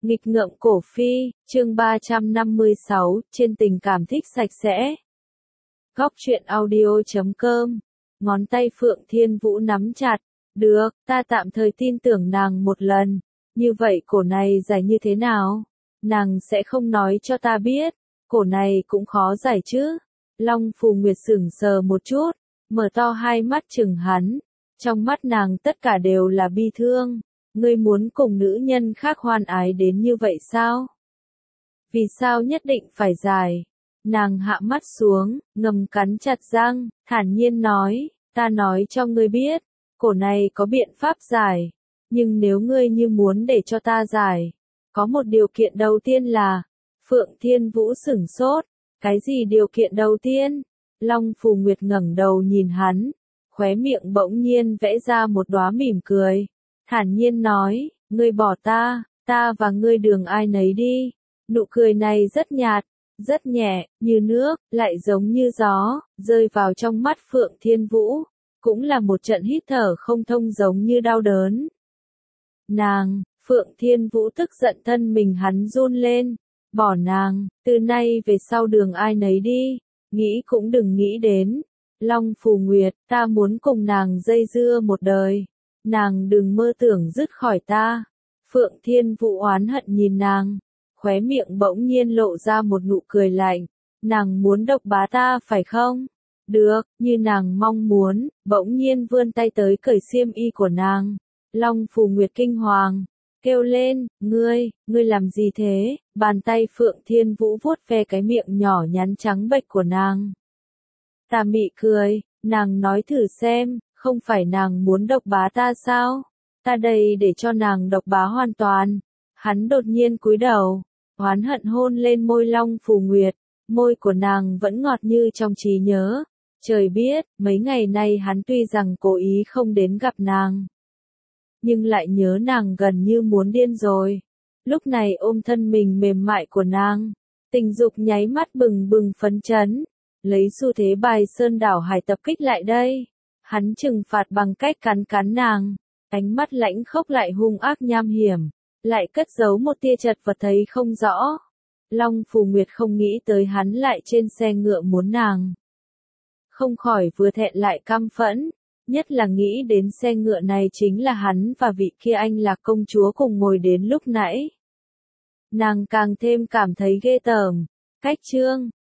Nghịch ngợm cổ phi, chương 356, trên tình cảm thích sạch sẽ. Góc truyện audio.com. Ngón tay Phượng Thiên Vũ nắm chặt. Được, ta tạm thời tin tưởng nàng một lần. Như vậy cổ này giải như thế nào? Nàng sẽ không nói cho ta biết. Cổ này cũng khó giải chứ. Long Phù Nguyệt sững sờ một chút, mở to hai mắt chừng hắn. Trong mắt nàng tất cả đều là bi thương. Ngươi muốn cùng nữ nhân khác hoan ái đến như vậy sao? Vì sao nhất định phải giải? Nàng hạ mắt xuống, ngầm cắn chặt răng, thản nhiên nói, ta nói cho ngươi biết, cổ này có biện pháp giải, nhưng nếu ngươi như muốn để cho ta giải, có một điều kiện đầu tiên là, Phượng Thiên Vũ sửng sốt, cái gì điều kiện đầu tiên? Long Phù Nguyệt ngẩng đầu nhìn hắn, khóe miệng bỗng nhiên vẽ ra một đóa mỉm cười. Thản nhiên nói, ngươi bỏ ta và ngươi đường ai nấy đi. Nụ cười này rất nhạt, rất nhẹ, như nước, lại giống như gió, rơi vào trong mắt Phượng Thiên Vũ. Cũng là một trận hít thở không thông giống như đau đớn. Nàng, Phượng Thiên Vũ tức giận thân mình hắn run lên. Bỏ nàng, từ nay về sau đường ai nấy đi, nghĩ cũng đừng nghĩ đến. Long Phù Nguyệt, ta muốn cùng nàng dây dưa một đời. Nàng đừng mơ tưởng dứt khỏi ta. Phượng Thiên Vũ oán hận nhìn nàng, khóe miệng bỗng nhiên lộ ra một nụ cười lạnh. Nàng muốn độc bá ta phải không? Được, như nàng mong muốn, bỗng nhiên vươn tay tới cởi xiêm y của nàng. Long Phù Nguyệt kinh hoàng, kêu lên, ngươi làm gì thế? Bàn tay Phượng Thiên Vũ vuốt ve cái miệng nhỏ nhắn trắng bệch của nàng. Tà mị cười, nàng nói thử xem. Không phải nàng muốn độc bá ta sao? Ta đây để cho nàng độc bá hoàn toàn. Hắn đột nhiên cúi đầu, oán hận hôn lên môi Long Phù Nguyệt, môi của nàng vẫn ngọt như trong trí nhớ. Trời biết, mấy ngày nay hắn tuy rằng cố ý không đến gặp nàng, nhưng lại nhớ nàng gần như muốn điên rồi. Lúc này ôm thân mình mềm mại của nàng, tình dục nháy mắt bừng bừng phấn chấn, lấy xu thế bài sơn đảo hải tập kích lại đây. Hắn trừng phạt bằng cách cắn nàng, ánh mắt lãnh khốc lại hung ác nham hiểm, lại cất giấu một tia chật vật thấy không rõ. Long Phù Nguyệt không nghĩ tới hắn lại trên xe ngựa muốn nàng. Không khỏi vừa thẹn lại căm phẫn, nhất là nghĩ đến xe ngựa này chính là hắn và vị kia anh là công chúa cùng ngồi đến lúc nãy. Nàng càng thêm cảm thấy ghê tởm. Cách chương,